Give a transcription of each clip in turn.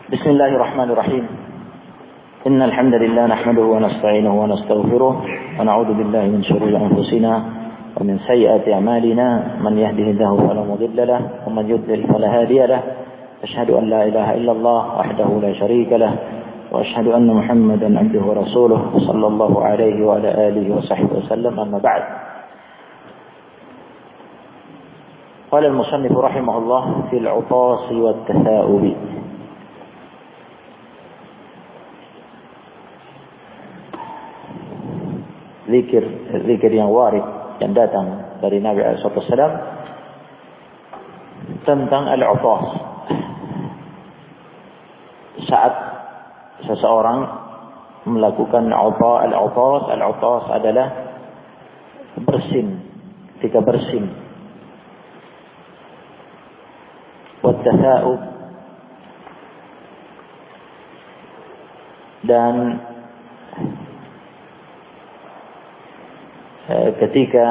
بسم الله الرحمن الرحيم. إن الحمد لله نحمده ونستعينه ونستغفره ونعوذ بالله من شرور أنفسنا ومن سيئات أعمالنا من يهده الله فلا مضل له ومن يضلل فلا هادي له. أشهد أن لا إله إلا الله وحده لا شريك له وأشهد أن محمدا عبده ورسوله صلى الله عليه وعلى آله وصحبه وسلم. أما بعد. قال المصنف رحمه الله في العطاس والتثاؤب. Zikir yang warid yang datang dari Nabi SAW tentang al-utas. Saat seseorang melakukan al-utas adalah bersin, ketika bersin. Wat-tatha'ub, dan ketika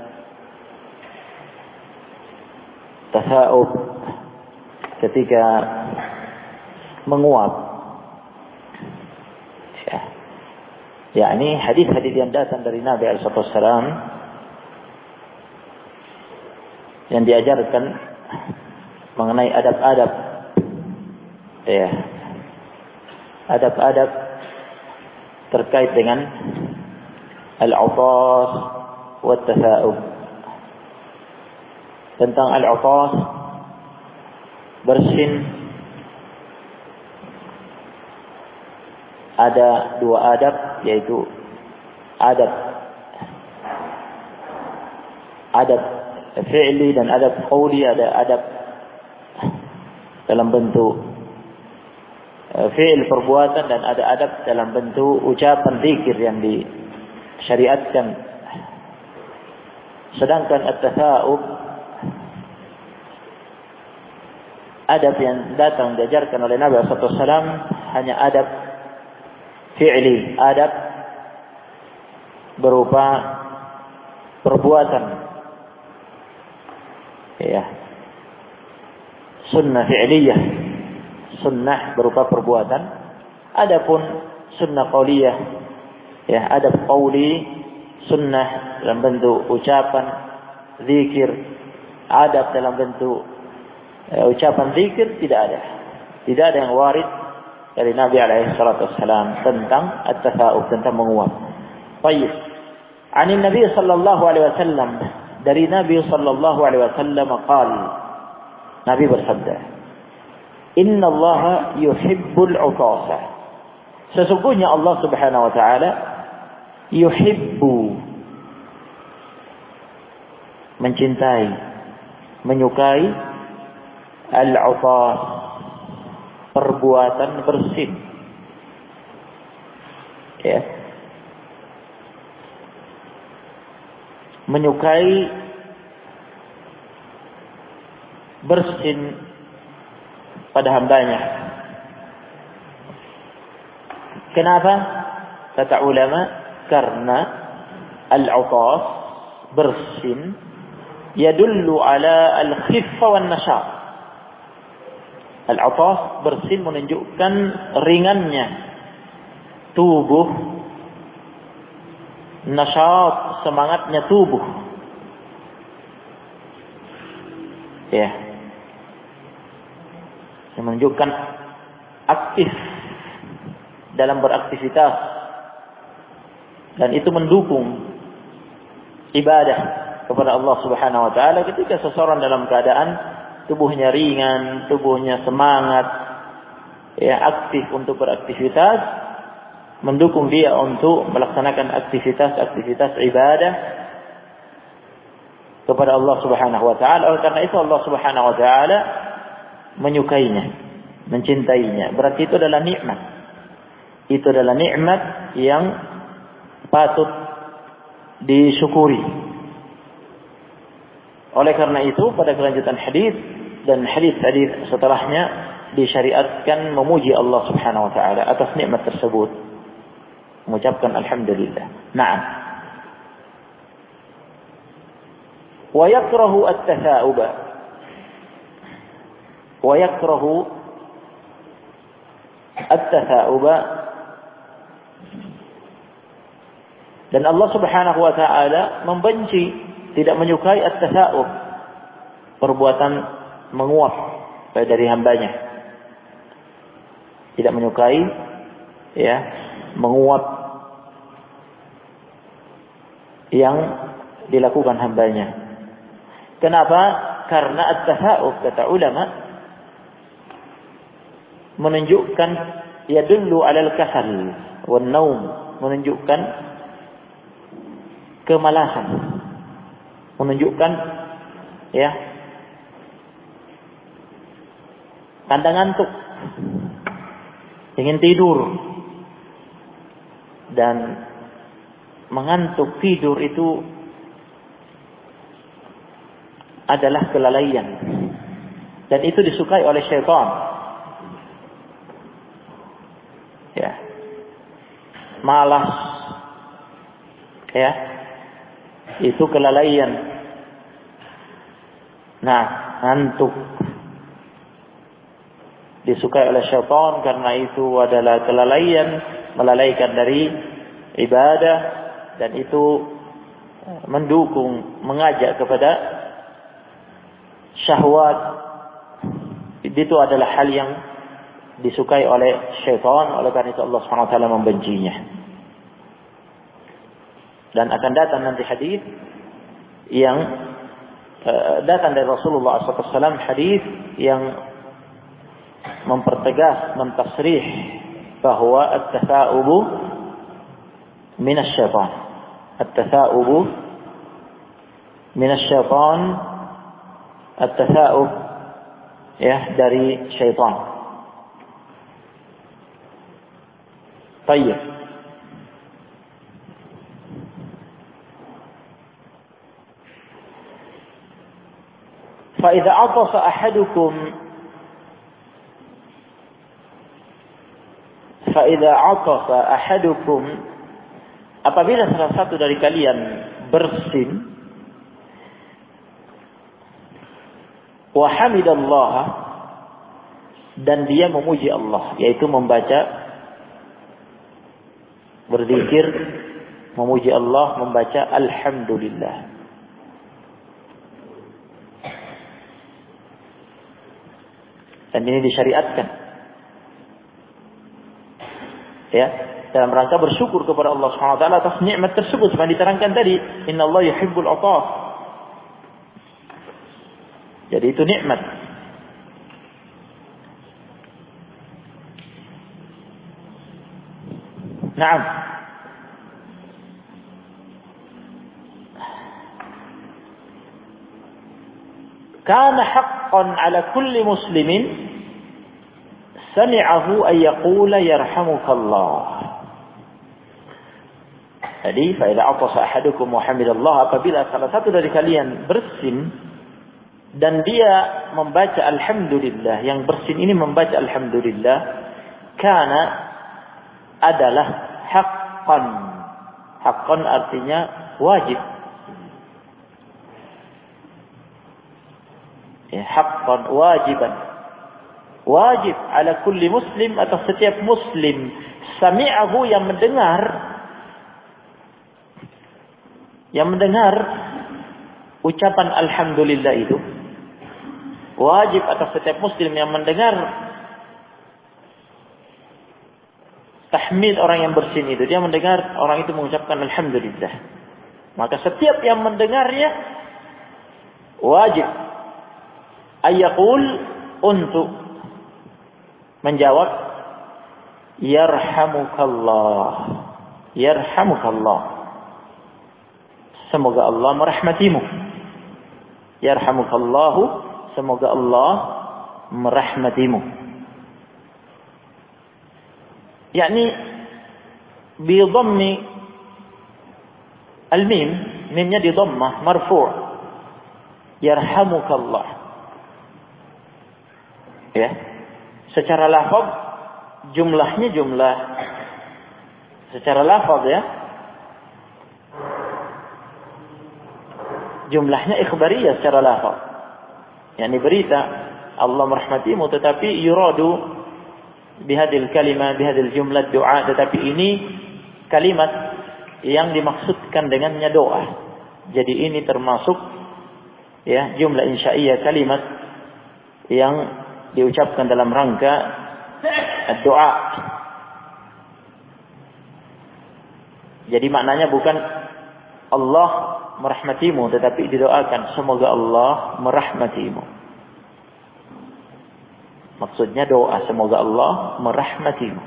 tatha'ub, ketika menguap, yakni hadis-hadis yang datang dari Nabi SAW yang diajarkan mengenai adab-adab, adab-adab terkait dengan al-utas wa tatha'ub. Tentang al-utas, bersin, ada dua adab, yaitu adab fi'li dan adab qawli. Ada adab dalam bentuk fi'il perbuatan dan ada adab dalam bentuk ucapan zikir yang disyariatkan. Sedangkan at-tatha'ub, adab yang datang diajarkan oleh Nabi SAW hanya adab fi'li, adab berupa perbuatan, sunnah fi'liyah, sunnah berupa perbuatan. Adapun sunnah qauliyah, adab qauli, sunnah dalam bentuk ucapan zikir, adab dalam bentuk ucapan zikir, tidak ada yang warid dari Nabi SAW tentang at-tatha'ub, tentang menguap. Baik. Ani Nabi sallallahu alaihi wasallam, dari Nabi sallallahu alaihi wasallam qala, Nabi bersabda, Inna Allah yuhibbul utasa. Sesungguhnya Allah Subhanahu wa taala yuhibbu, mencintai, menyukai al-utas, perbuatan bersin. Menyukai bersin pada hambanya. Kenapa? Kata ulama, karena al-utas, bersin, yadullu ala al-khiffa wan nashat. Al-utas, bersin, menunjukkan ringannya tubuh, nashat, semangatnya tubuh. Yang menunjukkan aktif dalam beraktivitas, dan itu mendukung ibadah kepada Allah Subhanahu wa taala. Ketika seseorang dalam keadaan tubuhnya ringan, tubuhnya semangat, aktif untuk beraktivitas, mendukung dia untuk melaksanakan aktivitas ibadah kepada Allah Subhanahu wa taala. Oleh karena itu Allah Subhanahu wa taala menyukainya, mencintainya. Berarti itu adalah nikmat. Itu adalah nikmat yang patut disyukuri. Oleh karena itu pada kelanjutan hadis dan hadis setelahnya disyariatkan memuji Allah Subhanahu wa taala atas nikmat tersebut, mengucapkan alhamdulillah. Naam. Wa yakrahu at-tatha'uba. Wa yakrahu at-tatha'uba, dan Allah Subhanahu wa taala membenci, tidak menyukai at-tatha'ub, perbuatan menguap dari hambanya. Tidak menyukai ya menguap yang dilakukan hambanya. Kenapa? Karena at-tatha'ub, kata ulama, menunjukkan yadullu 'alal kasal wan naum, menunjukkan kemalasan, menunjukkan ya tanda ngantuk, ingin tidur. Dan mengantuk, tidur itu adalah kelalaian, dan itu disukai oleh syaitan. Ya, malas, ya, itu kelalaian. Nah, ngantuk disukai oleh syaitan karena itu adalah kelalaian, melalaikan dari ibadah, dan itu mendukung, mengajak kepada syahwat. Itu adalah hal yang disukai oleh syaitan, oleh karena itu Allah SWT membencinya. Dan akan datang nanti hadis yang datang dari Rasulullah SAW, hadis yang mempertegas, mentasrih bahwa at-tatha'ubu minasyaitan. At-tatha'ubu minasyaitan, at-tatha'ub ya dari syaitan. Baik. فإذا عطس أحدكم apabila salah satu dari kalian bersin, wa hamidallah, dan dia memuji Allah, yaitu membaca, berzikir, memuji Allah, membaca alhamdulillah. Dan ini disyariatkan, ya, dalam rangka bersyukur kepada Allah Subhanahu wa taala atas nikmat tersebut, seperti diterangkan tadi, innallaha yuhibbul 'ataf. Jadi itu nikmat. Naam. Kana haqqan 'ala kulli muslimin sami'ahu ay yaqula yarhamukallah. Jadi, fa idza atasa ahadukum wa hamidallah, apabila salah satu dari kalian bersin dan dia membaca alhamdulillah, yang bersin ini membaca alhamdulillah, kana adalah haqqan. Haqqan artinya wajib. Ya, haqqan, wajiban. Wajib ala kulli muslim, atas setiap muslim, sami'ahu, yang mendengar ucapan alhamdulillah itu. Wajib atas setiap muslim yang mendengar tahmid orang yang bersin itu, dia mendengar orang itu mengucapkan alhamdulillah, maka setiap yang mendengarnya wajib ayyaqul, untuk menjawab yarhamukallah, yarhamukallah, semoga Allah merahmatimu. Yarhamukallahu, semoga Allah merahmatimu. yakni bi dhammi al-mim, mimnya di dhammah, marfu', yarhamukallah. Ya, secara lafaz jumlahnya jumlah secara lafaz, ya, jumlahnya ikhbariyah secara lafaz, yakni berita Allah merahmatimu, tetapi yuradu bihadil kalimah, bihadil jumlah doa, tetapi ini kalimat yang dimaksudkan dengannya doa. Jadi ini termasuk ya jumlah insya'iyah, kalimat yang diucapkan dalam rangka doa. Jadi maknanya bukan Allah merahmatimu, tetapi didoakan semoga Allah merahmatimu. Maksudnya doa semoga Allah merahmatimu.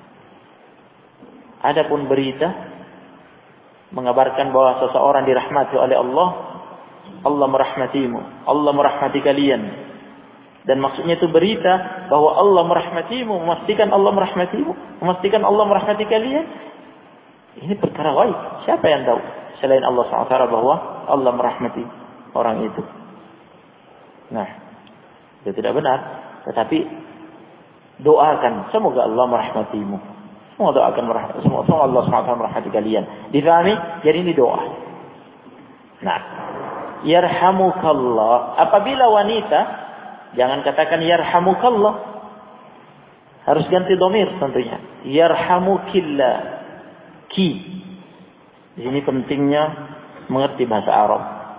Adapun berita mengabarkan bahwa seseorang dirahmati oleh Allah, Allah merahmatimu, Allah merahmati kalian. Dan maksudnya itu berita bahwa Allah merahmatimu, memastikan Allah merahmatimu, memastikan Allah merahmati kalian. Ini perkara gaib. Siapa yang tahu selain Allah SWT bahwa Allah merahmati orang itu? Nah, itu tidak benar. Tetapi doakan semoga Allah merahmatimu. Semoga Allah SWT merahmati kalian. Difahami? Jadi ini doa. Nah, yarhamukallah. Apabila wanita, jangan katakan yarhamukallah. Harus ganti dhamir tentunya. Yarhamukillah. Ki. Di sini pentingnya mengerti bahasa Arab.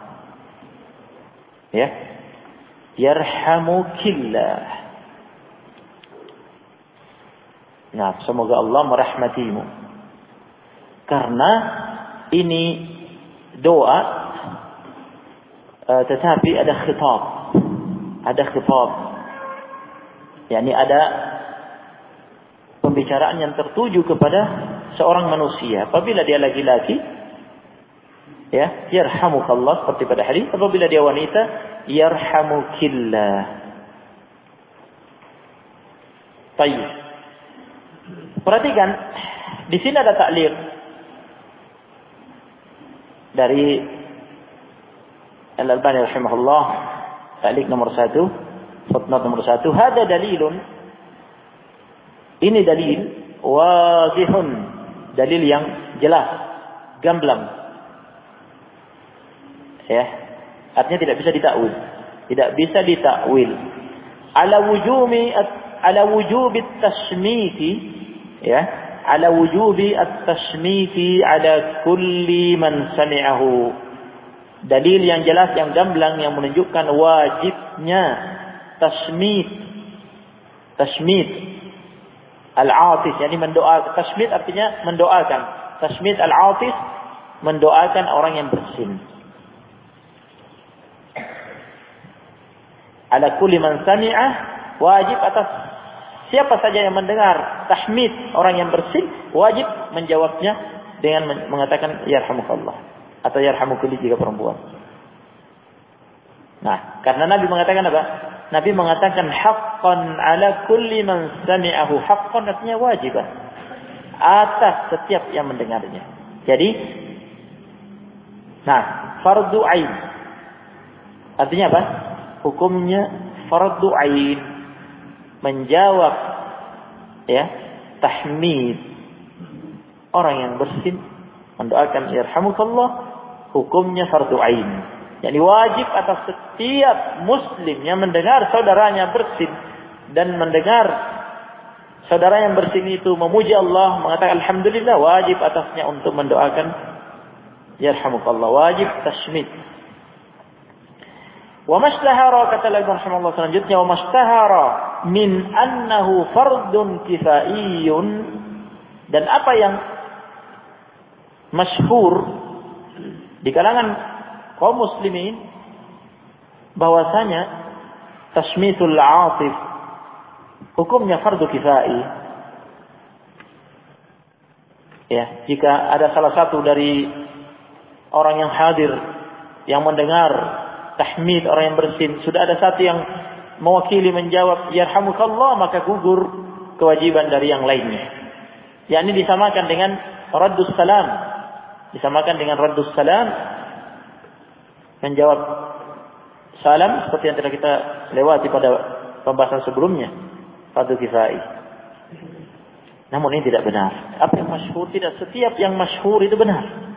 Ya. Yarhamukillah. Nah, semoga Allah merahmatimu. Karena ini doa, tetapi ada khitab. Ada khitab. yakni ada pembicaraan yang tertuju kepada seorang manusia. Apabila dia laki-laki, ya, yarhamukallah seperti pada hadis. Apabila dia wanita, yarhamukillah. Baik. Perhatikan, di sini ada ta'liq dari Al-Albani rahimahullah, ta'liq nomor 1, footnote nomor 1. Hada dalilun, ini dalil wazihun, dalil yang jelas, gamblang. Ya, artinya tidak bisa ditakwil. Tidak bisa ditakwil. Ala wujubi at-tashmiti, ya, ala wujubi at-tashmiti ala kulli man sami'ahu. Dalil yang jelas, yang gamblang, yang menunjukkan wajibnya tashmit. Tashmit al-atis, yakni mendoakan. Tashmit artinya mendoakan. Tashmit al-atis, mendoakan orang yang bersin. Ala kulli man sami'ah, wajib atas siapa saja yang mendengar tahmid orang yang bersin, wajib menjawabnya dengan mengatakan yarhamukallah atau yarhamukulli jika perempuan. Nah, karena Nabi mengatakan apa? Nabi mengatakan haqqan ala kulli man sami'ahu. Haqqan artinya wajib atas setiap yang mendengarnya. Jadi, nah, fardu ain artinya apa? Hukumnya fardu ain, menjawab, ya, tahmid orang yang bersin, mendoakan yarhamukallah, hukumnya fardu ain. Yani wajib atas setiap muslim yang mendengar saudaranya bersin dan mendengar saudara yang bersin itu memuji Allah, mengatakan alhamdulillah, wajib atasnya untuk mendoakan yarhamukallah, wajib tashmid. Wa mashtahara, kata Al-Albani rahimahullah selanjutnya, wa mashtahara min annahu fardun kifaiyun, dan apa yang masyhur di kalangan kaum muslimin bahwasanya tashmitul atif hukumnya fardu kifai. Ya, jika ada salah satu dari orang yang hadir yang mendengar tahmid orang yang bersin, sudah ada satu yang mewakili menjawab yarhamukallah, maka gugur kewajiban dari yang lainnya. Yakni disamakan dengan raddus salam. Disamakan dengan raddus salam, menjawab salam seperti yang telah kita lewati pada pembahasan sebelumnya, fardu kifai. Namun ini tidak benar. Apa yang masyhur, tidak setiap yang masyhur itu benar.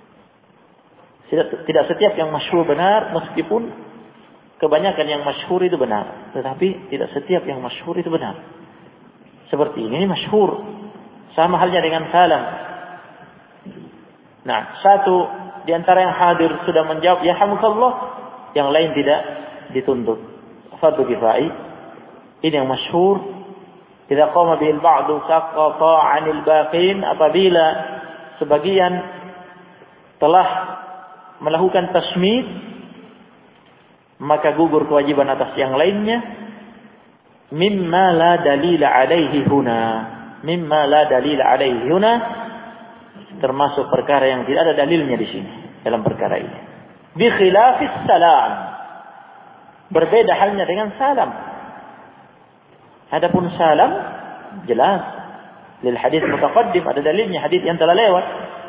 Tidak setiap yang masyhur benar, meskipun kebanyakan yang masyhur itu benar. Tetapi tidak setiap yang masyhur itu benar. seperti ini masyhur. Sama halnya dengan salam. Nah, satu di antara yang hadir sudah menjawab ya hamdalillah, yang lain tidak dituntut. Fardu kifai. Ini yang masyhur. Idza qama bil ba'du saqata 'anil baqin, apabila sebagian telah melakukan tasmid, maka gugur kewajiban atas yang lainnya. Mimma la dalila alaihi huna. Mimma la dalila alaihi huna, termasuk perkara yang tidak ada dalilnya di sini dalam perkara ini. Bi khilafis salam. Berbeda halnya dengan salam. Adapun salam jelas lil hadis mutaqaddim, ada dalilnya, hadis yang telah lewat.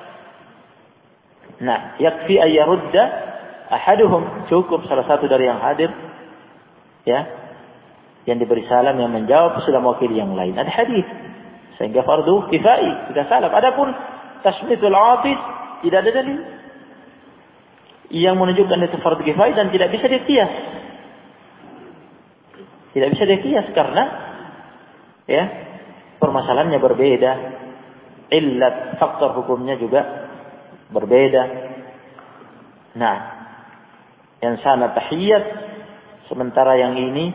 Nah, yakfi ay yarudda ahaduhum, cukup salah satu dari yang hadir ya, yang diberi salam yang menjawab sudah mewakili yang lain. Ada hadis sehingga fardu kifai jika salam. Adapun tasmitul atis tidak ada dalil yang menunjukkan itu fardu kifai dan tidak bisa dikias. Tidak bisa dikias karena ya permasalahannya berbeda, illat faktor hukumnya juga berbeda. Nah, yang sana tahiyat, sementara yang ini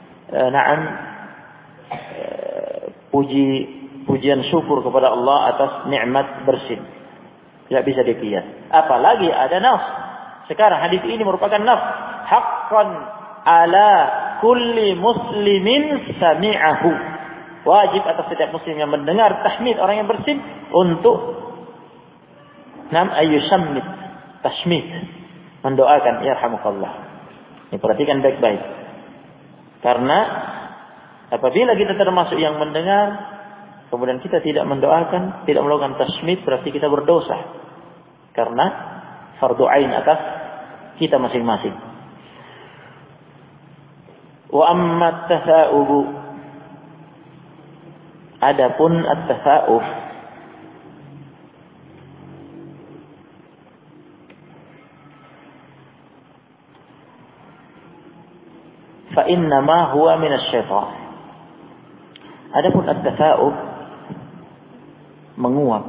pujian syukur kepada Allah atas nikmat bersin. Tidak bisa dikias. Apalagi ada nas. Sekarang hadis ini merupakan nas. Haqqan ala kulli muslimin sami'ahu. Wajib atas setiap muslim yang mendengar tahmid orang yang bersin untuk ayyushammit, tashmit, mendoakan yarhamukallah. Ini perhatikan baik-baik. Karena apabila kita termasuk yang mendengar, kemudian kita tidak mendoakan, tidak melakukan tashmit, berarti kita berdosa. Karena fardu ain atas kita masing-masing. Wa amma at-tasa'ubu, adapun at-tasa'ub, fa innama huwa minasyaitan. Adapun at-tasa'ub, menguap,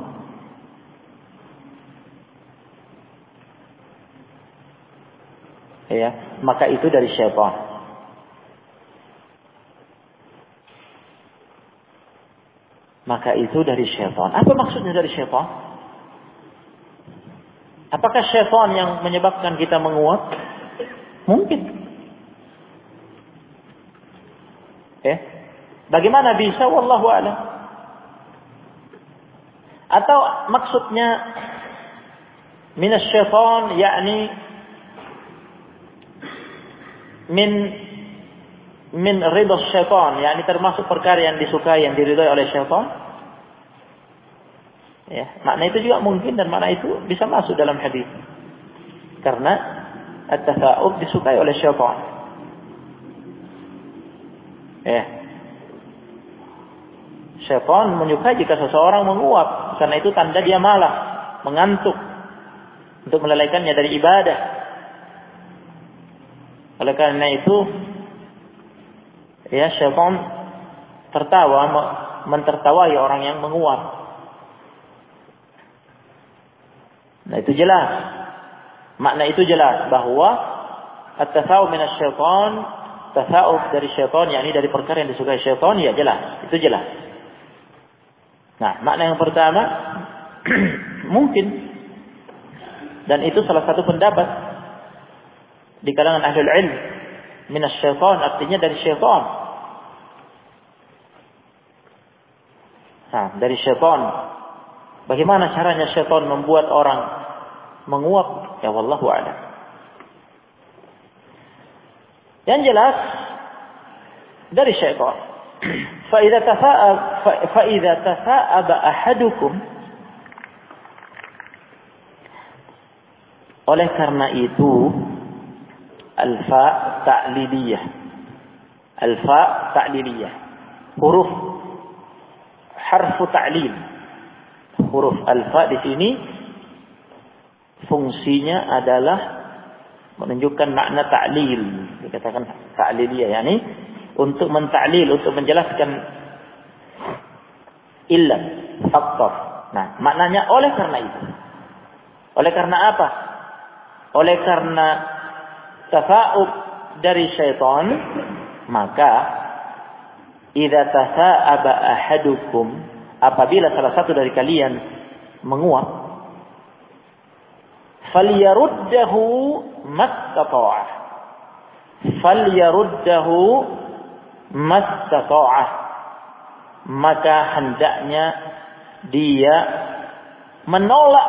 ya, maka itu dari syaitan. Maka itu dari syaitan. Apa maksudnya dari syaitan? Apakah syaitan yang menyebabkan kita menguap? Mungkin. Bagaimana bisa? Wallahu a'lam. Atau maksudnya minasyaitan, yakni min ridha syaitan, yakni termasuk perkara yang disukai, yang diridhai oleh syaitan. Ya, makna itu juga mungkin, dan makna itu bisa masuk dalam hadis. Karena at-tasa'ub disukai oleh syaitan. Ya. Syaitan menyukai jika seseorang menguap, karena itu tanda dia malas, mengantuk, untuk melalaikannya dari ibadah. Oleh karena itu, ya, syaitan tertawa, mentertawai orang yang menguap. Nah, itu jelas. Makna itu jelas bahwa at-tasawuf minasyaitan, tasawuf dari syaitan, yakni dari perkara yang disukai syaitan, ya jelas, itu jelas. Nah, makna yang pertama mungkin, dan itu salah satu pendapat di kalangan ahlul ilm, minasyaitan artinya dari syaitan. Nah, dari syaitan. Bagaimana caranya syaitan membuat orang menguap? Ya wallahu a'lam. Yang jelas dari syaitan. فإذا تثاءب أحدكم, oleh karena itu alfa ta'liliyah, huruf harfu ta'lil, huruf alfa di sini fungsinya adalah menunjukkan makna ta'lil, dikatakan ta'liliyah, yakni untuk mentaklil, untuk menjelaskan illat, faktor. Nah, maknanya oleh karena itu. Oleh karena apa? Oleh karena tafa'ub dari syaitan, maka idza tasa'aba ahadukum, apabila salah satu dari kalian menguap, falyaruddahu mastata'ah. Falyaruddahu mastata'ah. Maka hendaknya dia menolak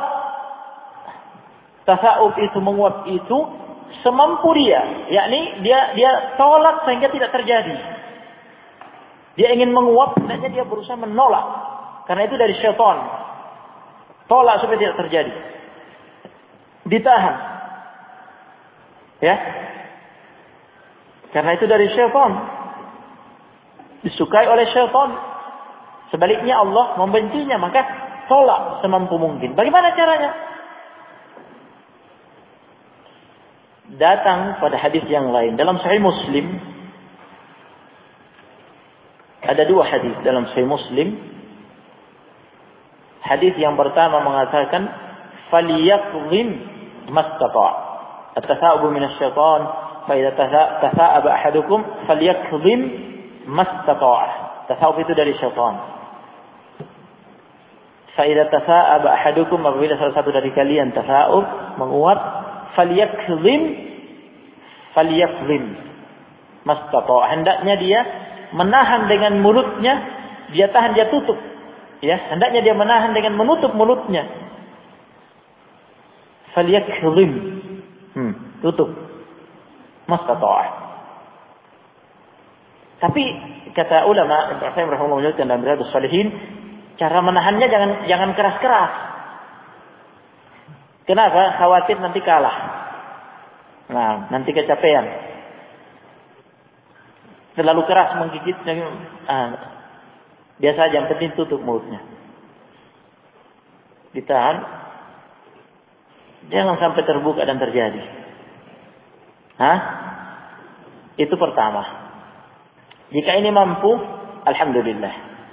tasa'ub itu, menguap itu semampu dia, yakni dia tolak sehingga tidak terjadi. Dia ingin menguap, hendaknya dia berusaha menolak, karena itu dari syaitan. Tolak supaya tidak terjadi. Ditahan. Ya. Karena itu dari syaitan. Disukai oleh syaitan. Sebaliknya Allah membencinya, maka tolak semampu mungkin. Bagaimana caranya? Datang pada hadis yang lain dalam Sahih Muslim, ada dua hadis dalam Sahih Muslim. Hadis yang pertama mengatakan falyaqdhim mastata'. At-tasa'ub min asy-syaitan, fa idza tasa'aba ahadukum falyaqdhim mastata'. Tasa'ub itu dari syaitan. Fa idza tasa'aba ahadukum, apabila salah satu dari kalian tasa'ub, menguap, falyaqdhim mastata'. Hendaknya dia menahan dengan mulutnya, dia tahan, dia tutup. Ya, hendaknya dia menahan dengan menutup mulutnya. Falyaqdhim, tutup. Mastata'ah. Tapi kata ulama, Ibnu Qayyim rahimahullah menyebutkan dalam Riyadhus Shalihin, cara menahannya jangan keras-keras. Kenapa? Khawatir nanti kalah. Nah, nanti kecapean. Terlalu keras menggigit, biasa aja, yang penting tutup mulutnya. Ditahan. Jangan sampai terbuka dan terjadi. Itu pertama. Jika ini mampu, alhamdulillah.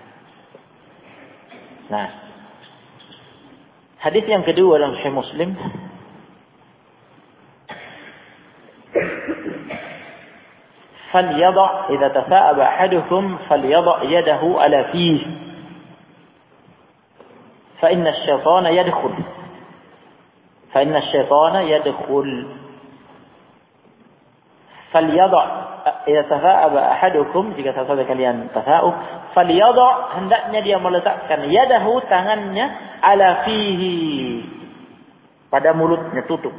Nah, hadis yang kedua dalam Sahih Muslim, falyadha' idza tasa'aba ahadukum falyadha' yadahu ala fihi fa inna asy-syaitana yadkhul falyadha' idza tasa'aba ahadukum, jika salah satu kalian tasa'ub, falyadha', hendaknya dia meletakkan yadahu, tangannya, ala fihi, pada mulutnya, tutup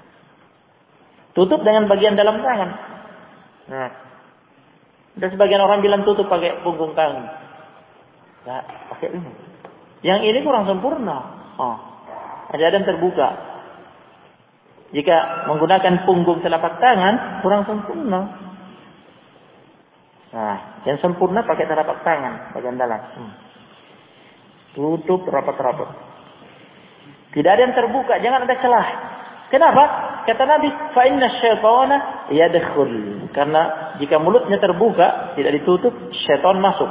dengan bagian dalam tangan. Nah, dan sebagian orang bilang tutup pakai punggung tangan. Nah, pakai ini. Yang ini kurang sempurna. Ada yang terbuka. Jika menggunakan punggung telapak tangan, kurang sempurna. Nah, yang sempurna pakai telapak tangan bagian dalam. Tutup rapat-rapat. Tidak ada yang terbuka, jangan ada celah. Kenapa? Kata Nabi, fa inna asy-syaitana yadkhul. Karena jika mulutnya terbuka, tidak ditutup, syaitan masuk.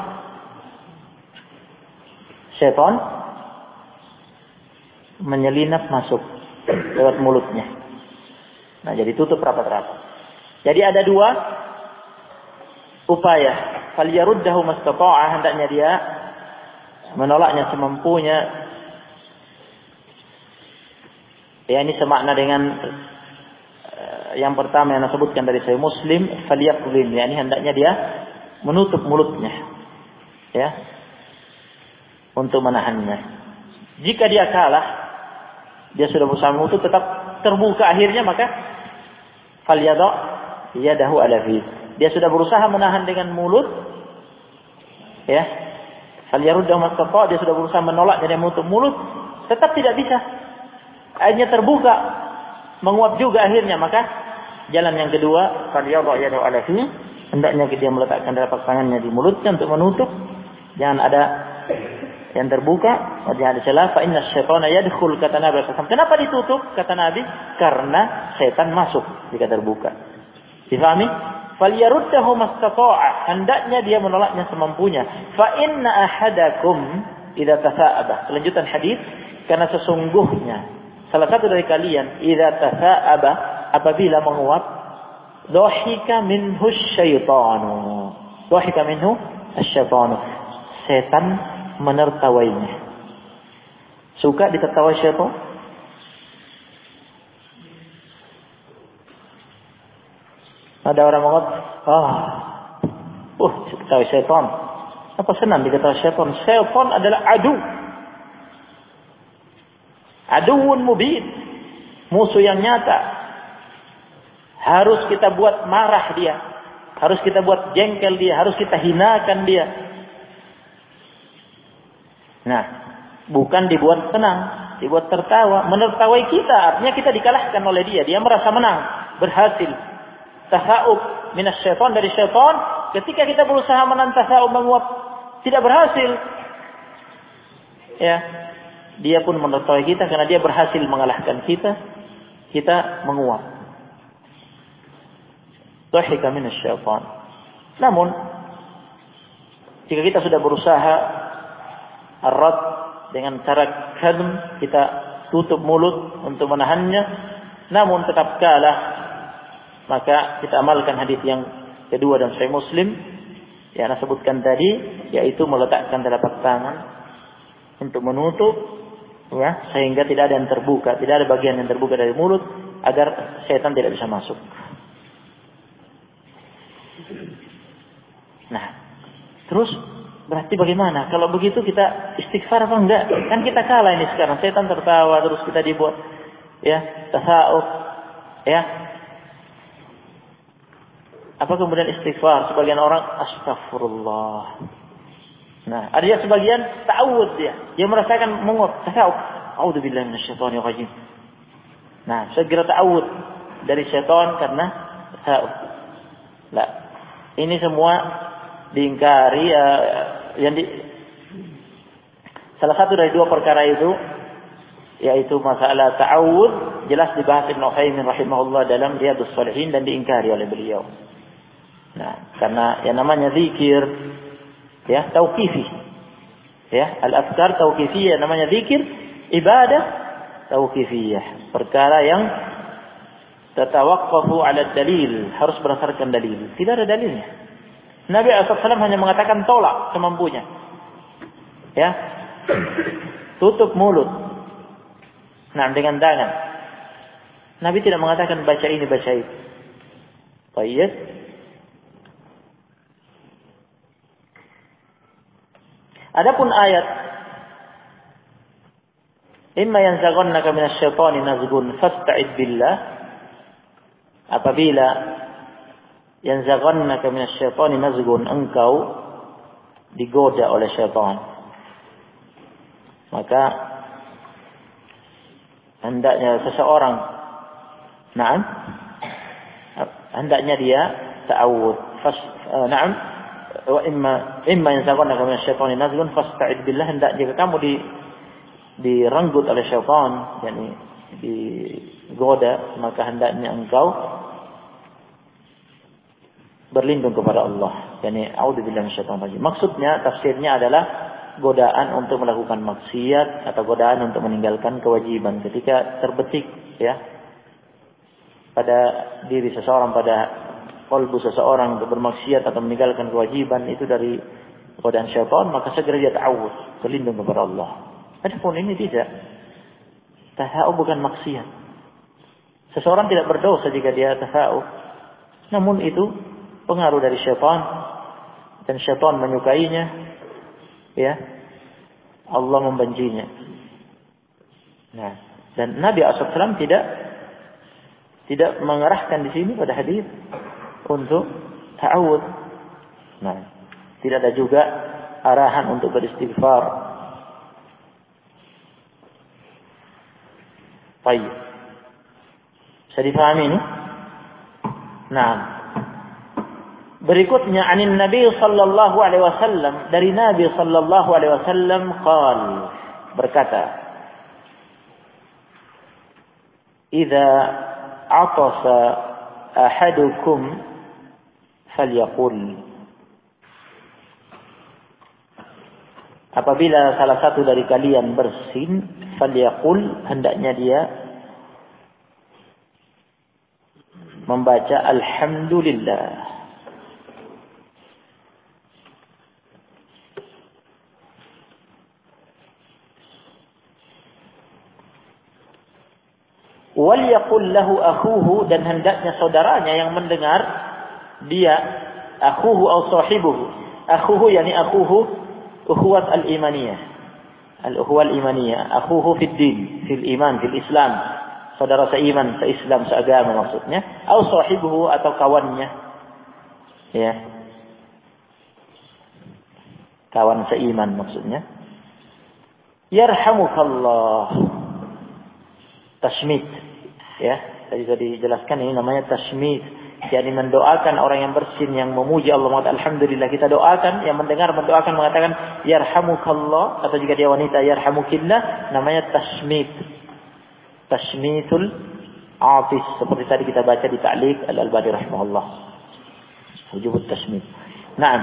Syaitan menyelinap masuk lewat mulutnya. Nah, jadi tutup rapat-rapat. Jadi ada dua upaya. Falyaruddahu mastata'ah, hendaknya dia menolaknya semampunya. Ya, ini semakna dengan yang pertama yang disebutkan dari Sahih Muslim, falyaqdhim, ya, ini hendaknya dia menutup mulutnya, ya, untuk menahannya. Jika dia kalah, dia sudah berusaha menutup, tetap terbuka akhirnya, maka falyadha' yadahu ala fi. Dia sudah berusaha menahan dengan mulut, ya, falyaruddahu mastata', dia sudah berusaha menolak dari menutup mulut, tetap tidak bisa. Akhirnya terbuka, menguap juga akhirnya, maka jalan yang kedua, falyadha' yadahu ala fi, hendaknya dia meletakkan telapak tangannya di mulutnya untuk menutup, jangan ada yang terbuka, jangan ada celah. Fa inna asy-syaitana yadkhul, kata Nabi sallallahu alaihi wasallam. Kenapa ditutup? Kata Nabi, karena setan masuk jika terbuka. Difahami? Falyaruddahu mastata'a, hendaknya dia menolaknya semampunya. Fa inna ahadakum, idza tasa'aba. Kelanjutan hadis, karena sesungguhnya salah satu dari kalian idza tasa'aba, apabila menguap, dhahika minhu syaitanu. Dhahika minhu asyaitanu. Setan menertawainya. Suka ditertawai syaitan? Ada orang mengatakan, diketahui syaitan. Apa senang diketahui syaitan? Syaitan adalah aduun mubin, musuh yang nyata. Harus kita buat marah dia, harus kita buat jengkel dia, harus kita hinakan dia. Nah, bukan dibuat senang, dibuat tertawa, menertawai kita. Artinya kita dikalahkan oleh dia. Dia merasa menang, berhasil. Tasa'ub minas syaitan, dari syaitan. Ketika kita berusaha menahan tasa'ub, menguap, tidak berhasil. Ya, dia pun menertawai kita karena dia berhasil mengalahkan kita. Kita menguap. Dhahika minas syaitan. Namun, jika kita sudah berusaha arad dengan cara kadm, kita tutup mulut untuk menahannya, namun tetap kalah, maka kita amalkan hadis yang kedua dan Sahih Muslim yang saya sebutkan tadi, yaitu meletakkan telapak tangan untuk menutup, ya, sehingga tidak ada yang terbuka, tidak ada bagian yang terbuka dari mulut, agar setan tidak bisa masuk. Nah, terus berarti bagaimana? Kalau begitu kita istighfar apa enggak? Kan kita kalah ini sekarang. Setan tertawa, terus kita dibuat, ya, tasa'ub, ya. Apa kemudian istighfar? Sebagian orang astagfirullah. Nah, ada yang sebagian ta'awud dia. Dia merasakan menguap, tasa'ub. A'udzubillahi minasyaitonir rajim. Nah, segera ta'awud dari syaitan karena ta'awud. Lah, ini semua diingkari, salah satu dari dua perkara itu, yaitu masalah ta'awud, jelas dibahas Ibnu Utsaimin rahimahullah dalam Riyadhus Shalihin dan diingkari oleh beliau. Nah, karena yang namanya zikir, ya, tauqifi, ya, al-afkar tauqifiyah, namanya zikir, ibadah tauqifiyah, perkara yang tatawaqqafu 'ala dalil, harus berdasarkan dalil. Tidak ada dalilnya. Nabi SAW hanya mengatakan tolak semampunya. Ya. Tutup mulut. Nah, dengan tangan. Nabi tidak mengatakan baca ini, baca itu. Baik. Adapun ayat, imma yanzaghannaka minasyaitani nazghun fasta'id billah. Apabila yanzaghannaka minasyaitani nazghun, engkau digoda oleh syaitan, maka hendaknya seseorang, hendaknya dia ta'awud. Wa imma yanzaghannaka minasyaitani nazghun fasta'id billah. Hendak jika kamu direnggut oleh syaitan, yakni digoda, maka hendaknya engkau berlindung kepada Allah. Yani a'udzubillahi minasyaitonir rajim. Maksudnya, tafsirnya adalah godaan untuk melakukan maksiat atau godaan untuk meninggalkan kewajiban. Ketika terbetik, ya, pada diri seseorang, pada qalbu seseorang untuk bermaksiat atau meninggalkan kewajiban, itu dari godaan syaitan, maka segera dia ta'awudz, berlindung kepada Allah. Adapun ini tidak. Tasa'ub bukan maksiat. Seseorang tidak berdosa jika dia tasa'ub. Namun itu pengaruh dari syaitan, dan syaitan menyukainya, ya, Allah membencinya. Nah, dan Nabi SAW tidak mengarahkan di sini pada hadis untuk ta'awud. Nah, tidak ada juga arahan untuk beristighfar. Baik, bisa dipahami ini? Nah, berikutnya anin Nabi sallallahu alaihi wasallam, dari Nabi sallallahu alaihi wasallam qal, berkata, idza atasa ahadukum falyaqul, apabila salah satu dari kalian bersin, falyaqul, hendaknya dia membaca alhamdulillah. Wal yaqul lahu akhuhu, dan hendaknya saudaranya yang mendengar dia, akhuhu atau sahibuhu. Akhuhu yani akhuhu ukhuwat al-imaniyah. Al-ukhuwah al-imaniyah, akhuhu fid din, fil iman, fil Islam. Saudara seiman, seislam, seagama maksudnya. Atau sahibuhu, atau kawannya. Ya. Kawan seiman maksudnya. Yarhamukallah. Tashmid. Ya, tadi sudah dijelaskan ini namanya tashmid. Jadi mendoakan orang yang bersin, yang memuji Allah, mengatakan alhamdulillah, kita doakan, yang mendengar mendoakan mengatakan yarhamukallah, atau jika dia wanita yarhamukillah, namanya tashmid. Tashmidul atis, seperti tadi kita baca di ta'liq Al-Albani rahimahullah. Wujubut tashmid. Naam.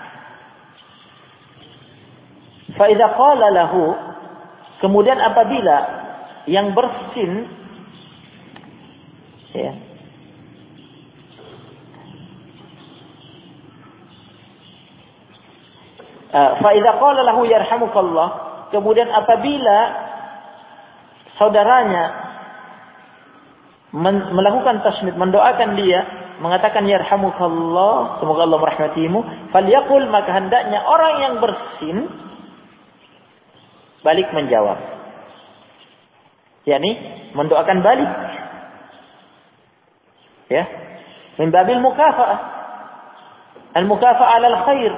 Fa idza qala lahu, kemudian apabila yang bersin, ya, fa idza qala lahu yarhamukallah, kemudian apabila saudaranya melakukan tasmid, mendoakan dia, mengatakan yarhamukallah, semoga Allah merahmatimu, falyaqul, maka hendaknya orang yang bersin balik menjawab, yakni mendoakan balik, ya, min babil mukafa'ah, al-mukafa'ah 'alal khair,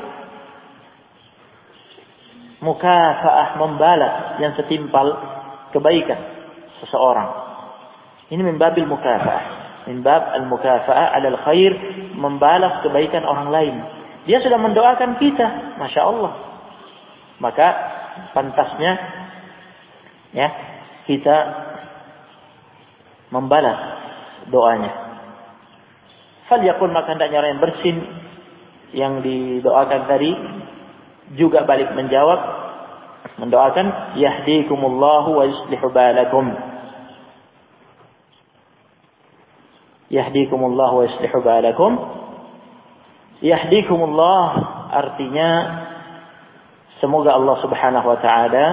mukafa'ah, membalas yang setimpal kebaikan seseorang. Ini min babil mukafa'ah, min bab al-mukafa'ah 'alal khair, membalas kebaikan orang lain. Dia sudah mendoakan kita, Masya Allah, maka pantasnya, ya, kita membalas doanya. Falyaqul, maka hendaknya orang yang bersin yang didoakan tadi juga balik menjawab, mendoakan yahdikumullahu wa yuslihu balakum. Yahdikumullahu wa yuslihu balakum. Yahdikumullah artinya semoga Allah Subhanahu wa taala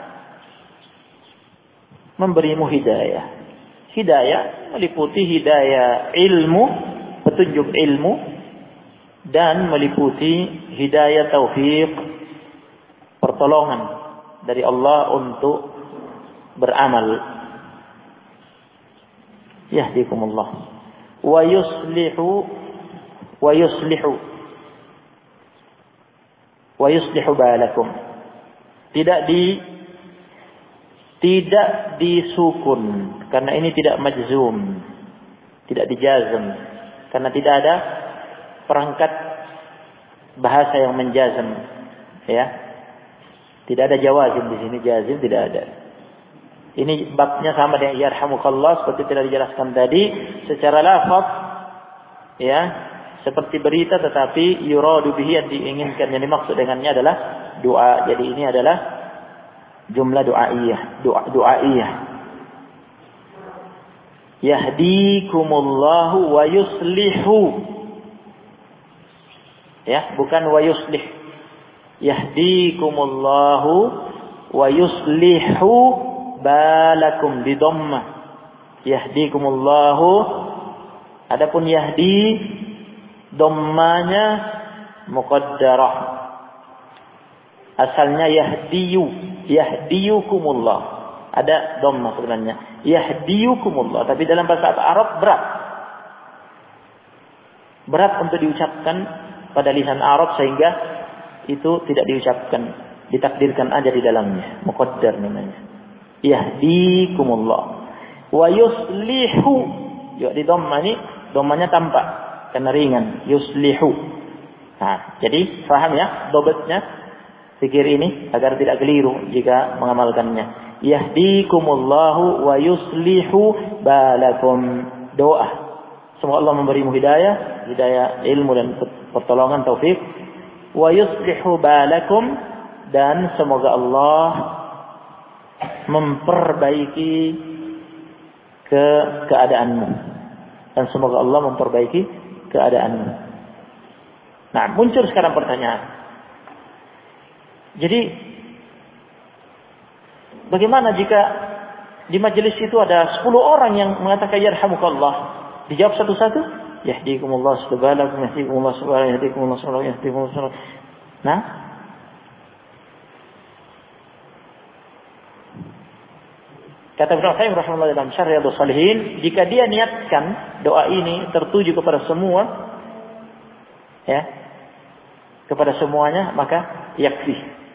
memberimu hidayah. Hidayah meliputi hidayah ilmu, petunjuk ilmu, dan meliputi hidayah taufik, pertolongan dari Allah untuk beramal. Yahdikumullah wa yuslihu balakum. Tidak disukun, karena ini tidak majzum, tidak dijazm, karena tidak ada perangkat bahasa yang menjazm, ya. Tidak ada jawazim di sini, jazim tidak ada. Ini babnya sama dengan yarhamukallah, seperti telah dijelaskan tadi, secara lafaz, ya, seperti berita, tetapi yuradu bihi, yang diinginkan, yang dimaksud dengannya adalah doa. Jadi ini adalah jumlah du'aiyah. Yahdikumullahu wa yuslihu. Ya, bukan wa yuslih. Yahdikumullahu wa yuslihu balakum bi dhammah. Yahdikumullahu, adapun yahdi dhammanya muqaddarah. Asalnya yahdiyukumullah. Ada dhammah sebenarnya. Yahdiyukumullah, tapi dalam bahasa Arab berat untuk diucapkan pada lisan Arab, sehingga itu tidak diucapkan, ditakdirkan aja di dalamnya, muqaddar namanya. Yahdikumullah wa yuslihu, ya, di dhammah ini, dhammahnya tampak karena ringan, yuslihu. Nah, jadi paham ya dobetnya fikir ini agar tidak keliru jika mengamalkannya. Yahdikumullahu wa yuslihu balakum. Doa semoga Allah memberimu hidayah ilmu dan pertolongan, taufik. Wa yuslihu balakum, dan semoga Allah memperbaiki keadaanmu. Dan semoga Allah memperbaiki keadaanmu. Nah, muncul sekarang pertanyaan. Jadi, bagaimana jika di majelis itu ada 10 orang yang mengatakan yarhamukallah? Dijawab satu-satu? Yahdikumullah subhanahu yahdikumullah subhanahu yahdikumullah subhanahu yahdikumullah subhanahu. Nah, kata Ibnu Qayyim rahimahullah dalam Syarh Riyadhus Shalihin, jika dia niatkan doa ini tertuju kepada semua, ya, kepada semuanya, maka yakfi.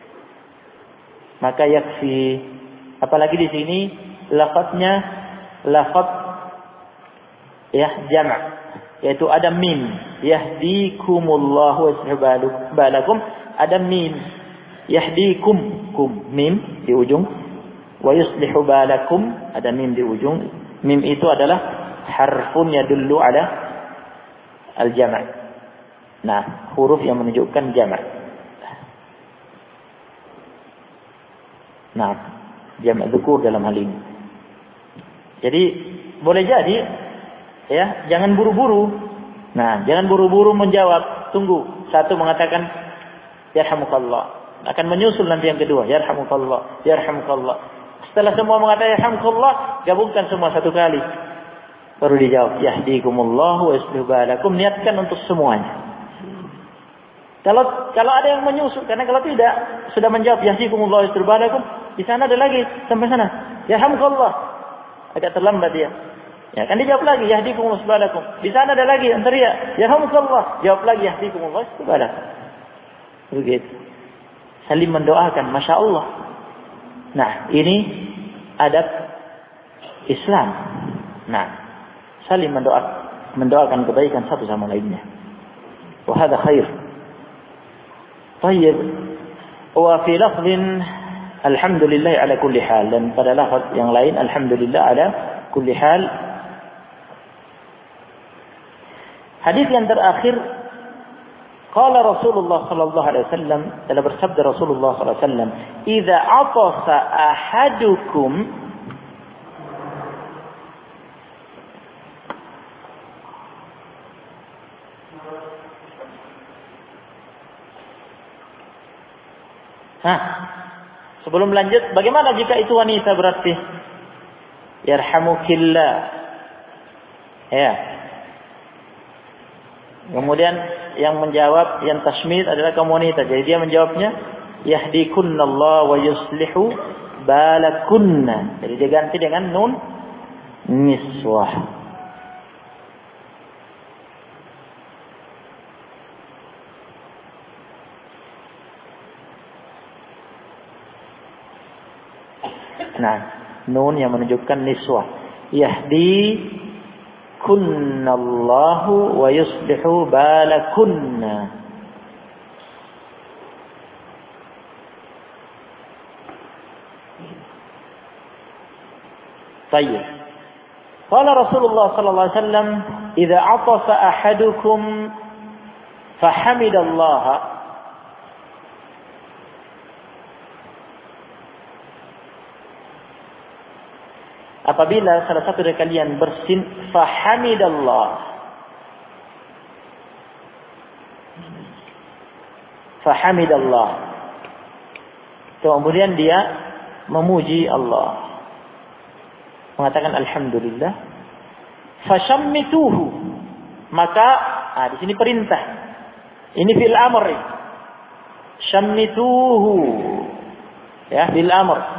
Maka yakfi. Apalagi di sini lafadznya lafadz ya jama', yaitu ada mim. Yahdikumullahu wa yuslih balakum, ada mim. Yahdikum, kum, mim di ujung. Wa yuslihu balakum, ada mim di ujung. Mim itu adalah harfun yadullu ala al-jama'. Nah, huruf yang menunjukkan jama'. Nah, jama' dzukur dalam hal ini. Jadi boleh jadi, ya, jangan buru-buru. Nah, jangan buru-buru menjawab. Tunggu. Satu mengatakan yarhamukallah, akan menyusul nanti yang kedua, yarhamukallah, yarhamukallah. Setelah semua mengatakan yarhamukallah, gabungkan semua satu kali. Baru dijawab yahdikumullahu wa yuslih balakum, niatkan untuk semuanya. Kalau ada yang menyusul, karena kalau tidak sudah menjawab yahdikumullahu wa yuslih balakum, di sana ada lagi sampai sana yarhamukallah. Agak terlambat dia. Ya, kan dijawab lagi yahdikumullahu subhanakum. Di sana ada lagi antaria yarhamukallah, jawab lagi yahdikumullahu subhanakum. Begitu. Saling mendoakan, Masya Allah. Nah, ini adab Islam. Nah, saling mendoakan kebaikan satu sama lainnya. Wa hadza khair. Tayyib. Wa fi lafdhin alhamdulillah ala kulli hal, dan pada lafaz yang lain alhamdulillah ala kulli hal. Hadis yang terakhir, qala Rasulullah sallallahu alaihi wasallam, telah bersabda Rasulullah sallallahu alaihi wasallam, "Idza atasa ahadukum" Sebelum lanjut, bagaimana jika itu wanita berarti? Yarhamukillah. Ya. Kemudian yang menjawab, yang tasmid adalah kaum wanita. Jadi dia menjawabnya yahdikunallah wa yuslihu balakunna. Jadi dia ganti dengan nun niswah. Nah, nun yang menunjukkan niswah. Yahdi kunnallahu wa yuslihu balakunna. Baik. Qala Rasulullah sallallahu alaihi wasallam, "Idza atasa ahadukum fahamidallaha." Apabila salah satu dari kalian bersin, fahamidallah. Fahamidallah. Kemudian dia memuji Allah. Mengatakan alhamdulillah. Fashammituhu. Maka, di sini perintah. Ini fil amr. Shammituhu. Ya, fil amr.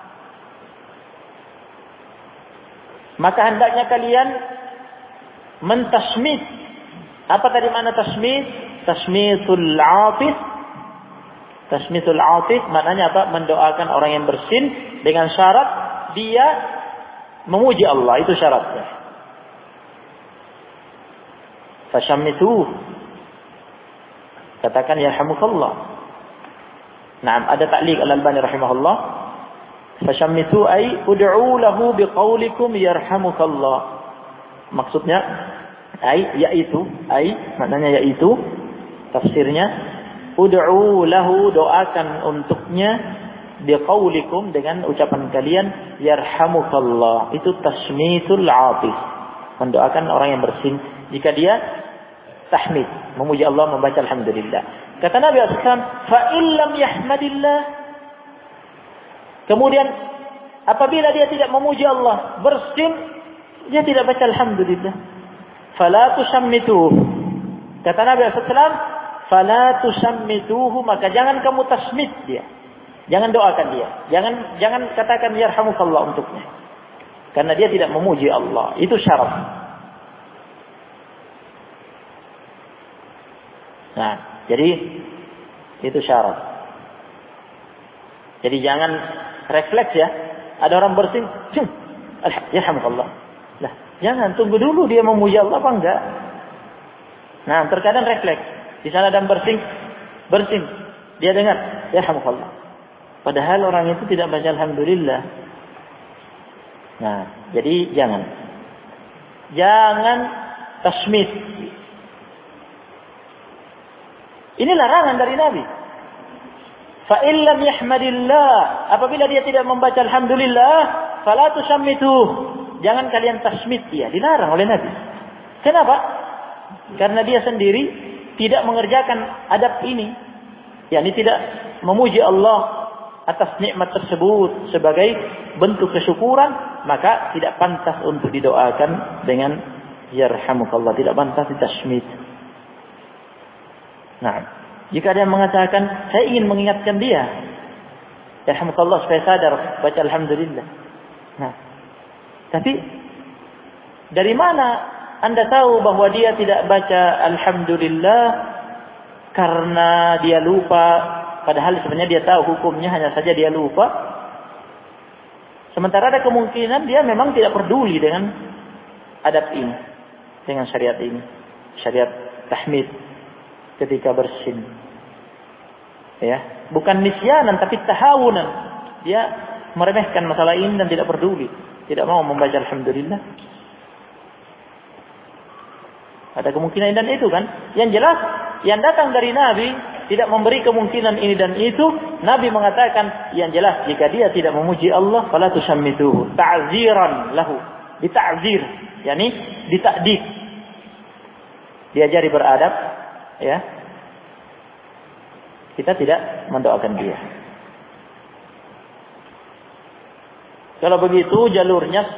Maka hendaknya kalian mentasmid. Apa tadi makna tasmid? Tasmidul atif. Tasmidul atif maknanya apa? Mendoakan orang yang bersin dengan syarat dia memuji Allah. Itu syaratnya. Fashammitu. Katakan yarhamukallah. Nah, ada ta'liq Al-Albani rahimahullah. Fashammitu ay ud'u lahu biqaulikum yarhamukallah. Maksudnya maknanya yaitu tafsirnya ud'u lahu, doakan untuknya, biqaulikum, dengan ucapan kalian, yarhamukallah. Itu tasmitul atif, mendoakan orang yang bersin jika dia tahmid, memuji Allah, membaca alhamdulillah. Kata Nabi SAW, fa illam yahmadillah, kemudian apabila dia tidak memuji Allah, bersin, dia tidak baca alhamdulillah, fala tusammituhu. Kata Nabi SAW, fala tusammituhu, maka jangan kamu tasmit dia, jangan doakan dia, jangan katakan yarhamukallah untuknya, karena dia tidak memuji Allah. Itu syarat. Nah, jadi itu syarat. Jadi jangan refleks ya. Ada orang bersin, yarhamukallah. Lah, jangan, tunggu dulu dia memuji Allah apa enggak. Nah, terkadang refleks. Di sana ada bersin. Dia dengar, yarhamukallah. Padahal orang itu tidak baca alhamdulillah. Nah, jadi jangan tasmit. Ini larangan dari Nabi. Fa illam yahmadillah, apabila dia tidak membaca alhamdulillah, fala tusammituh, jangan kalian tasmit dia. Dilarang oleh Nabi. Kenapa? Karena dia sendiri tidak mengerjakan adab ini, yakni tidak memuji Allah atas nikmat tersebut sebagai bentuk kesyukuran, maka tidak pantas untuk didoakan dengan yarhamukallah, tidak pantas ditasmit. Nah, jika dia mengatakan, saya ingin mengingatkan dia, yarhamukallah, supaya sadar baca alhamdulillah. Nah, tapi dari mana Anda tahu bahwa dia tidak baca alhamdulillah karena dia lupa, padahal sebenarnya dia tahu hukumnya, hanya saja dia lupa. Sementara ada kemungkinan dia memang tidak peduli dengan adab ini, dengan syariat ini, syariat tahmid ketika bersin. Ya, bukan nisyanan tapi tahawunan. Dia meremehkan masalah ini dan tidak peduli, tidak mau membaca alhamdulillah. Ada kemungkinan dan itu kan. Yang jelas yang datang dari Nabi tidak memberi kemungkinan ini dan itu. Nabi mengatakan yang jelas, jika dia tidak memuji Allah, fala tusammituhu, ta'ziran lahu, dita'zir, yakni ditakdib, diajari beradab, ya. Kita tidak mendoakan dia. Kalau begitu jalurnya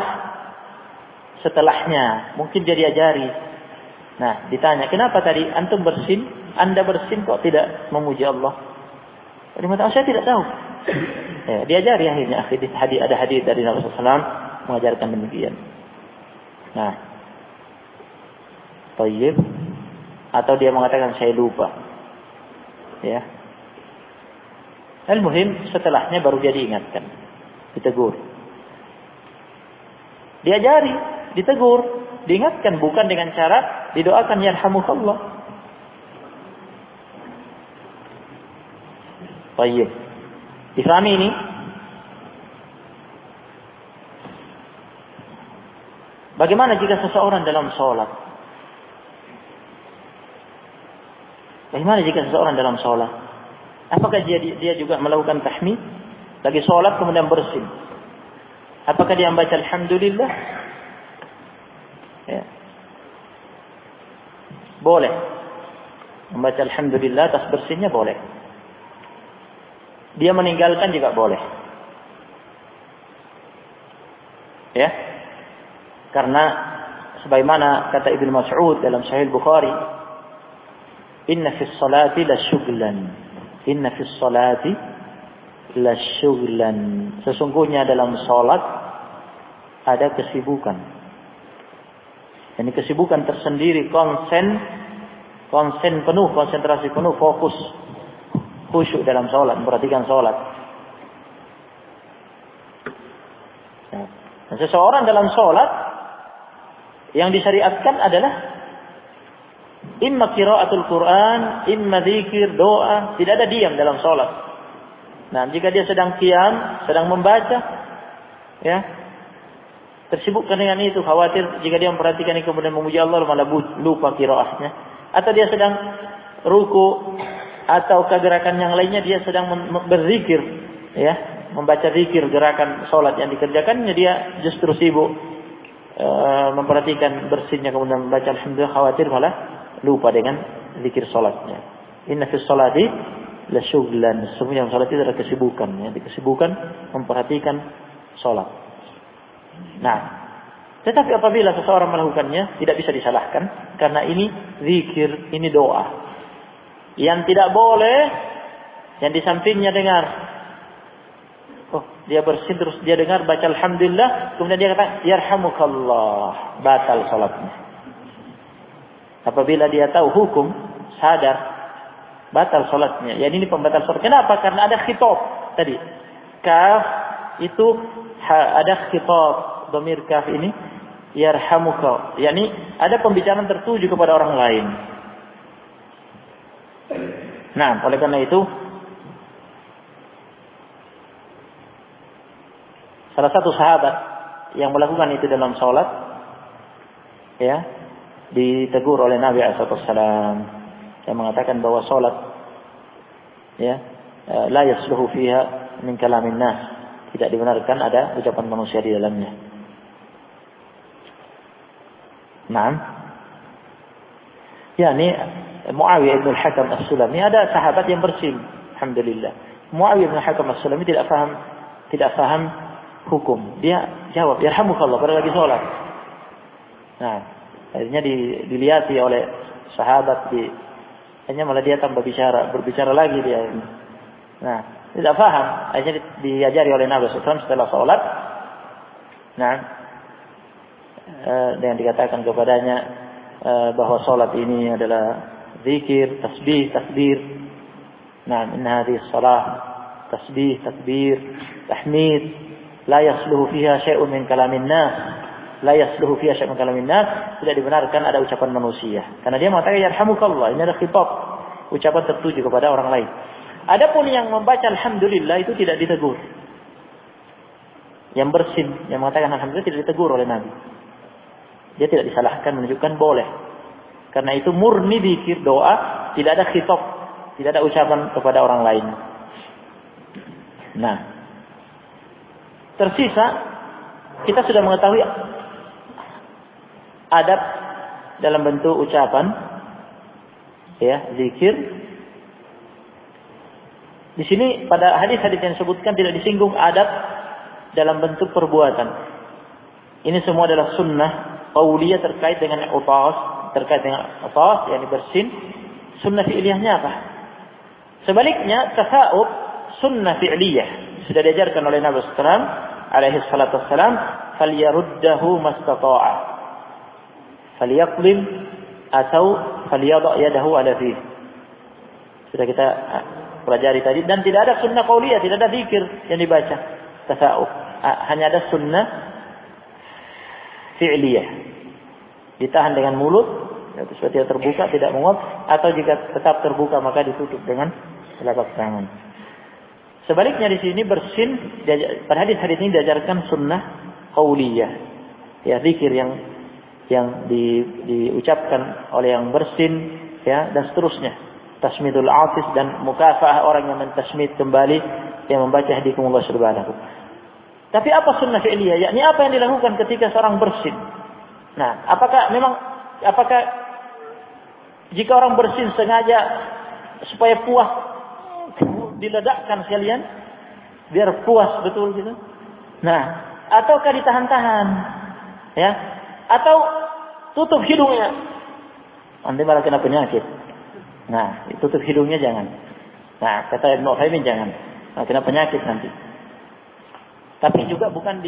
setelahnya mungkin dia diajari. Nah, ditanya, kenapa tadi antum bersin, Anda bersin kok tidak memuji Allah? Dia mengatakan, saya tidak tahu. Ya, diajari akhirnya. Ada hadis dari Nabi SAW mengajarkan demikian. Nah, tayyib. Atau dia mengatakan saya lupa. Ya. Al-muhim setelahnya baru dia diingatkan, ditegur. Diajari, ditegur, diingatkan, bukan dengan cara didoakan yarhamukallah. Baik. Difahami ini? Bagaimana jika seseorang dalam sholat? Bagaimana jika seseorang dalam sholat? Apakah dia juga melakukan tahmid? Lagi sholat kemudian bersin. Apakah dia membaca alhamdulillah? Ya. Boleh. Membaca alhamdulillah atas bersinnya boleh. Dia meninggalkan juga boleh. Ya. Karena sebagaimana kata Ibnu Mas'ud dalam Sahih Bukhari, inna fis salati lasyughlan. Inna fis salati lasyughlan. Sesungguhnya dalam salat ada kesibukan. Ini kesibukan tersendiri, konsen penuh, konsentrasi penuh, fokus, khusyuk dalam salat, memperhatikan salat. Dan seseorang dalam salat yang disyariatkan adalah imma qiraatul Quran, imma zikir, doa. Tidak ada diam dalam salat. Nah, jika dia sedang qiyam, sedang membaca, ya, tersibukkan dengan itu, khawatir jika dia memperhatikan ini kemudian memuji Allah malah lupa qiraahnya. Atau dia sedang ruku, ataukah gerakan yang lainnya dia sedang berzikir, ya, membaca zikir, gerakan sholat yang dikerjakannya dia justru sibuk memperhatikan bersihnya, kemudian membaca alhamdulillah, khawatir malah lupa dengan zikir sholatnya. Inna fis sholati la syughlan, sebenarnya sholat itu adalah kesibukan, ya, kesibukan memperhatikan sholat. Nah, tetapi apabila seseorang melakukannya tidak bisa disalahkan karena ini zikir, ini doa. Yang tidak boleh yang di sampingnya dengar, oh dia bersin terus dia dengar baca alhamdulillah, kemudian dia kata yarhamukallah, batal salatnya. Apabila dia tahu hukum, sadar, batal salatnya. Yani ini pembatal salat. Kenapa? Karena ada khitab tadi. Kaf itu ada khitab, dhamir kaf ini yarhamuka. Yani ada pembicaraan tertuju kepada orang lain. Nah, oleh karena itu salah satu sahabat yang melakukan itu dalam salat, ya, ditegur oleh Nabi SAW yang mengatakan bahwa salat, ya, la yasluhu fiha min kalamin nas, tidak dibenarkan ada ucapan manusia di dalamnya. Naam. Ya, ini Muawiyah bin Al-Hakam As-Sulami, ada sahabat yang bersin, alhamdulillah. Muawiyah bin Al-Hakam As-Sulami tidak faham hukum. Dia jawab, yarhamukallah, pada lagi sholat. Nah, akhirnya dilihati oleh sahabat, hanya malah dia tambah berbicara lagi dia. Nah, tidak faham. Akhirnya diajari oleh Nabi SAW setelah sholat. Nah, dengan dikatakan kepadanya bahwa sholat ini adalah zikir, tasbih, takbir. Nah, inna hadhihi shalah tasbih, takbir, tahmid, la yasluhu fiha syai'un min kalamin nas. La yasluhu fiha syai'un min kalamin nas, tidak dibenarkan ada ucapan manusia. Karena dia mengatakan yarhamukallah, ini adalah khitab, ucapan tertuju kepada orang lain. Adapun yang membaca alhamdulillah itu tidak ditegur. Yang bersin, yang mengatakan alhamdulillah tidak ditegur oleh Nabi. Dia tidak disalahkan, menunjukkan boleh. Karena itu murni zikir, doa, tidak ada khitab, tidak ada ucapan kepada orang lain. Nah, tersisa kita sudah mengetahui adab dalam bentuk ucapan, ya, zikir. Di sini pada hadis-hadis yang disebutkan tidak disinggung adab dalam bentuk perbuatan. Ini semua adalah sunnah qauliyah terkait dengan utas, yakni bersin. Sunnah fi'liyahnya apa? Sebaliknya tasawuf sunnah fi'liyah sudah diajarkan oleh Nabi sallallahu alaihi wasallam, falyaruddahu mastata'a, falyaqlim atau falyadha yadahu ala fihi. Sudah kita pelajari tadi, dan tidak ada sunnah qauliyah, tidak ada zikir yang dibaca tasawuf. Hanya ada sunnah fi'liyah. Ditahan dengan mulut, supaya tidak terbuka, tidak menguap, atau jika tetap terbuka maka ditutup dengan telapak tangan. Sebaliknya di sini bersin, pada hadis-hadis ini diajarkan sunnah qauliyah, ya, zikir yang diucapkan oleh yang bersin, ya, dan seterusnya. Tasmidul atis dan mukafaah orang yang mentasmid kembali yang membaca hadikumullah subhanahu. Tapi apa sunnah fi'liyah? Yakni apa yang dilakukan ketika seorang bersin? Nah, apakah jika orang bersin sengaja supaya puas diledakkan sekalian biar puas betul gitu? Nah, ataukah ditahan-tahan, ya? Atau tutup hidungnya? Nanti malah kena penyakit. Nah, tutup hidungnya jangan. Nah, kata Ibnu Utsaimin jangan. Nah, kena penyakit nanti. Tapi juga bukan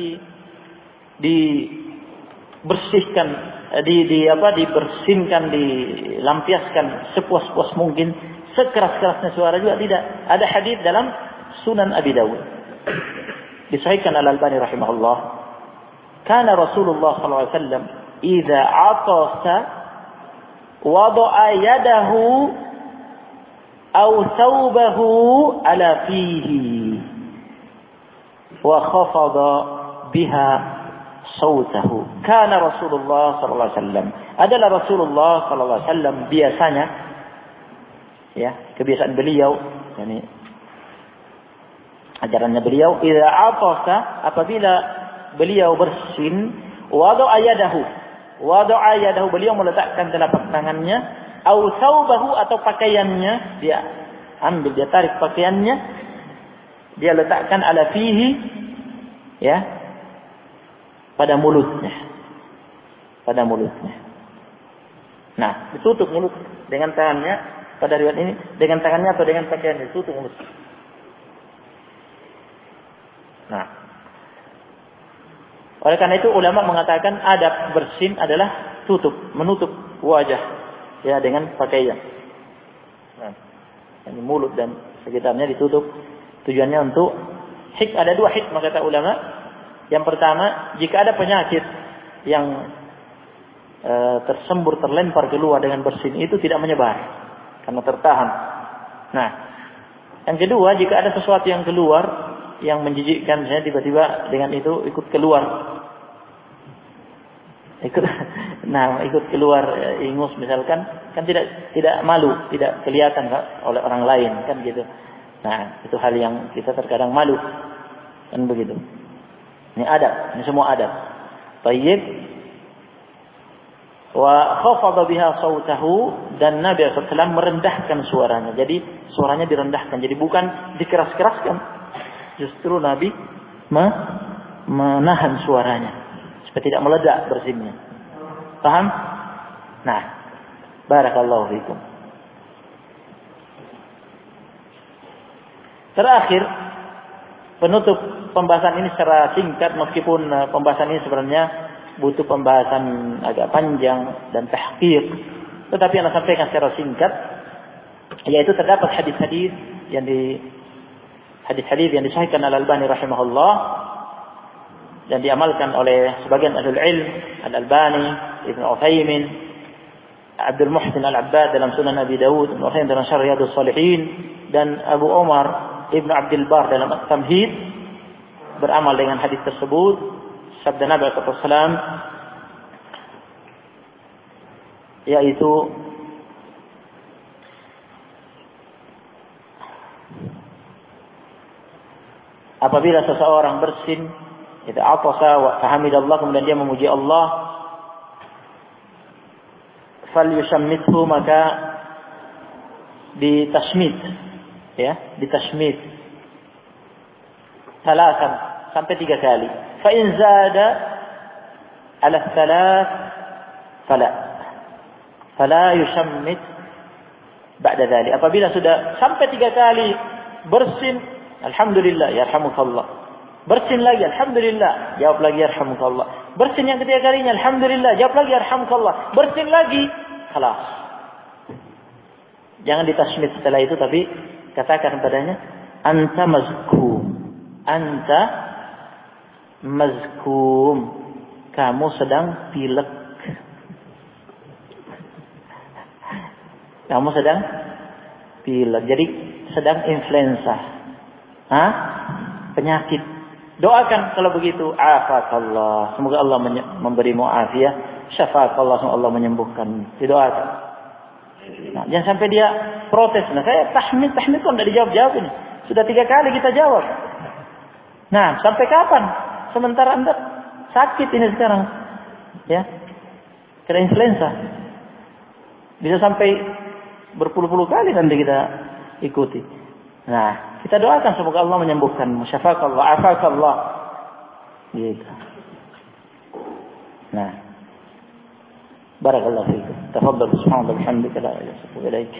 dibersihkan, dibersinkan, dilampiaskan sepuas-puas mungkin, sekeras-kerasnya suara juga tidak. Ada hadis dalam Sunan Abi Dawud disahihkan Al-Albani rahimahullah, kana Rasulullah sallallahu alaihi wasallam idza atasa wada'a yadahu aw thawbahu ala fihi wa khafada biha sautahu. Kana Rasulullah sallallahu alaihi wasallam, adalah Rasulullah sallallahu alaihi wasallam biasanya Ya, kebiasaan beliau, yani ajarannya beliau, idza atasa, apabila beliau bersin, wada'a yadahu, beliau meletakkan telapak tangannya, au thawbahu, atau pakaiannya, dia ambil, dia tarik pakaiannya, dia letakkan ala fihi, ya, pada mulutnya. Nah, ditutup mulut dengan tangannya. Pada riwayat ini dengan tangannya atau dengan pakaian ditutup mulut. Nah, oleh karena itu ulama mengatakan adab bersin adalah menutup wajah ya dengan pakaian. Nah, ini mulut dan sekitarnya ditutup. Tujuannya untuk ada dua hikmah kata ulama. Yang pertama, jika ada penyakit yang tersembur, terlempar keluar dengan bersin, itu tidak menyebar karena tertahan. Nah, yang kedua, jika ada sesuatu yang keluar yang menjijikkan, saya tiba-tiba dengan itu ikut keluar, ikut keluar ingus misalkan, kan tidak malu, tidak kelihatan oleh orang lain, kan gitu. Nah, itu hal yang kita terkadang malu, kan begitu. Ini adab, ini semua adab. Tayyib. Wa khafadha biha sautahu, dan Nabi SAW merendahkan suaranya. Jadi suaranya direndahkan. Jadi bukan dikeras-keraskan. Justru Nabi menahan suaranya supaya tidak meledak bersinnya. Paham? Nah, barakallahu fikum. Terakhir, penutup pembahasan ini secara singkat, meskipun pembahasan ini sebenarnya butuh pembahasan agak panjang dan tahqiq, tetapi yang saya sampaikan secara singkat, yaitu terdapat hadis-hadis yang disahihkan Al-Albani rahimahullah dan diamalkan oleh sebagian ahlul ilm, Al-Albani, Ibn Utsaimin, Abdul Muhsin Al-Abbad dalam Sunan Abi Dawud, Ibn Utsaimin dalam Syarh Riyadhus Shalihin, dan Abu Umar Ibn Abdul Bar dalam At-Tamhid beramal dengan hadis tersebut. Sabda Nabi SAW, yaitu apabila seseorang bersin, idza atasa wa hamidallah, kemudian dia memuji Allah, falyushammithu, maka ditashmid, ya, ditashmid salasan, sampai 3 kali. Fa in zada ala thalath fala yushammit ba'da dhalik. Apabila sudah sampai 3 kali bersin, alhamdulillah, yarhamukallah. Bersin lagi, alhamdulillah, jawab lagi, yarhamukallah. Bersin yang ketiga kalinya, alhamdulillah, jawab lagi, yarhamukallah. Bersin lagi, khalas. Jangan ditashmid setelah itu, tapi katakan padanya, anta mazkum, kamu sedang pilek. Kamu sedang pilek, jadi sedang influenza. Penyakit. Doakan kalau begitu, afakallah, semoga Allah memberimu afiat, syafakallah, semoga Allah menyembuhkan. Didoakan. Nah, jangan sampai dia protes. Nah, saya tahmid kok enggak dijawab-jawab ini. Sudah 3 kali kita jawab. Nah, sampai kapan? Sementara Anda sakit ini sekarang, ya, kena influenza, bisa sampai berpuluh-puluh kali nanti kita ikuti. Nah, kita doakan semoga Allah menyembuhkan, syafakallah, afakallah, gitu. Nah, barakallahu fiikum. Tafadhal subhanallah bihamdika la ilaha illa anta.